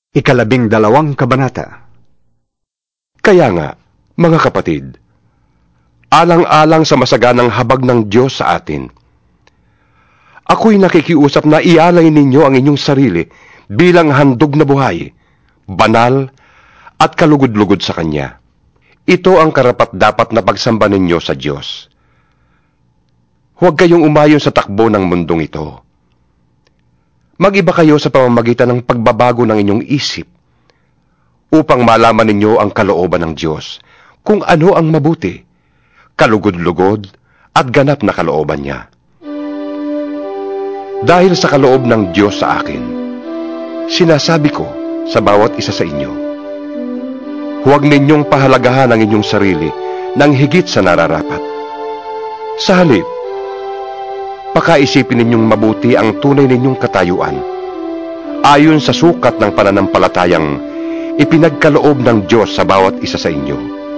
12 kabanata. Kaya nga, mga kapatid, alang-alang sa masaganang habag ng Diyos sa atin, ako'y nakikiusap na ialay ninyo ang inyong sarili bilang handog na buhay, banal at kalugod-lugod sa Kanya. Ito ang karapat-dapat na pagsamba ninyo sa Diyos. Huwag kayong umayon sa takbo ng mundong ito. Mag-iba kayo sa pamamagitan ng pagbabago ng inyong isip upang malaman ninyo ang kalooban ng Diyos, kung ano ang mabuti, kalugod-lugod at ganap na kalooban niya. Dahil sa kaloob ng Diyos sa akin, sinasabi ko sa bawat isa sa inyo, huwag ninyong pahalagahan ang inyong sarili ng higit sa nararapat. Sa halip, pakaisipin ninyong mabuti ang tunay ninyong katayuan, ayon sa sukat ng pananampalatayang ipinagkaloob ng Diyos sa bawat isa sa inyo.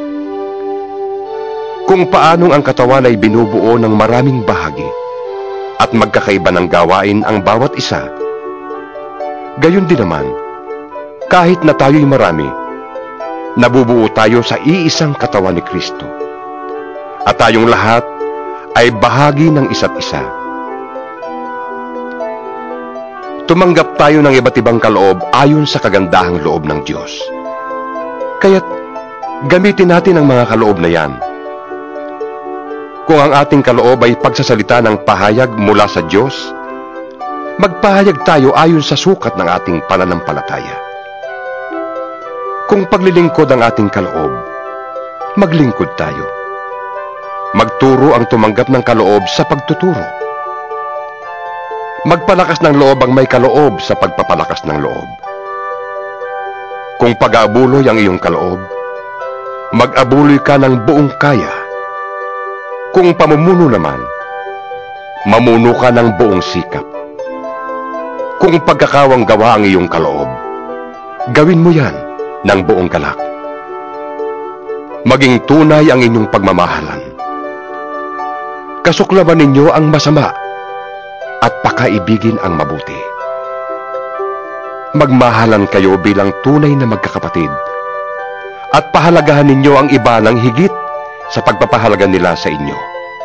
Kung paanong ang katawan ay binubuo ng maraming bahagi at magkakaiba ng gawain ang bawat isa, gayon din naman, kahit na tayo'y marami, nabubuo tayo sa iisang katawan ni Kristo, at tayong lahat ay bahagi ng isa't isa. Tumanggap tayo ng iba't ibang kaloob ayon sa kagandahang loob ng Diyos. Kaya't gamitin natin ang mga kaloob na yan. Kung ang ating kaloob ay pagsasalita ng pahayag mula sa Diyos, magpahayag tayo ayon sa sukat ng ating pananampalataya. Kung paglilingkod ang ating kaloob, maglingkod tayo. Magturo ang tumanggap ng kaloob sa pagtuturo. Magpalakas ng loob ang may kaloob sa pagpapalakas ng loob. Kung pag-aabuloy ang iyong kaloob, mag-abuloy ka ng buong kaya. Kung pamumuno naman, mamuno ka ng buong sikap. Kung pagkakawang gawa ang iyong kaloob, gawin mo yan ng buong galak. Maging tunay ang inyong pagmamahalan. Kasuklaman ninyo ang masama at pakaibigin ang mabuti. Magmahalan kayo bilang tunay na magkakapatid at pahalagahan ninyo ang iba ng higit sa pagpapahalaga nila sa inyo.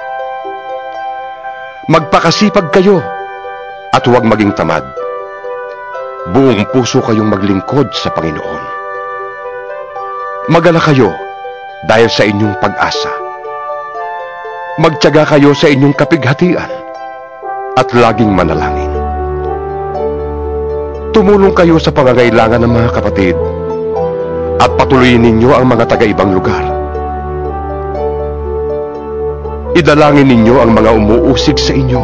Magpakasipag kayo at huwag maging tamad. Buong puso kayong maglingkod sa Panginoon. Mag-alala kayo dahil sa inyong pag-asa. Magtiyaga kayo sa inyong kapighatian at laging manalangin. Tumulong kayo sa pangangailangan ng mga kapatid at patuloyin ninyo ang mga taga-ibang lugar. Idalangin ninyo ang mga umuusig sa inyo.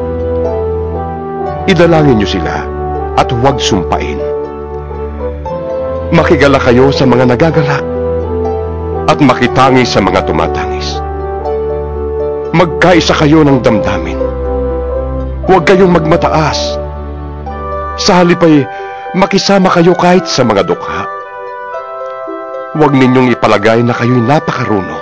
Idalangin niyo sila at huwag sumpain. Makigala kayo sa mga nagagalak at makitangis sa mga tumatangis. Magkaisa kayo ng damdamin. Huwag kayong magmataas. Sa halip ay makisama kayo kahit sa mga dukha. Huwag ninyong ipalagay na kayo'y napakarunong.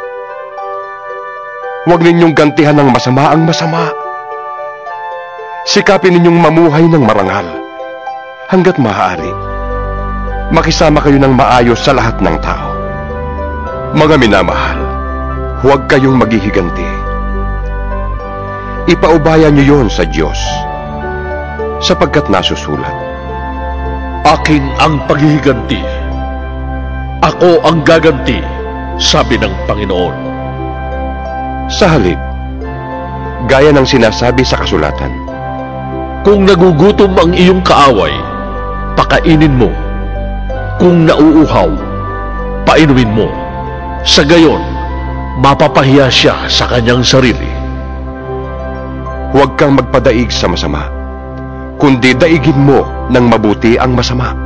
Huwag ninyong gantihan ng masama ang masama. Sikapin ninyong mamuhay ng marangal hanggat maaari. Makisama kayo ng maayos sa lahat ng tao. Mga minamahal, huwag kayong maghihiganti. Ipaubaya niyo yon sa Diyos, sapagkat nasusulat, akin ang paghihiganti. Ako ang gaganti, sabi ng Panginoon. Sa halip, gaya ng sinasabi sa kasulatan, kung nagugutom ang iyong kaaway, pakainin mo. Kung nauuhaw, painumin mo. Sa gayon, mapapahiya siya sa kanyang sarili. Huwag kang magpadaig sa masama, kundi daigin mo ng mabuti ang masama.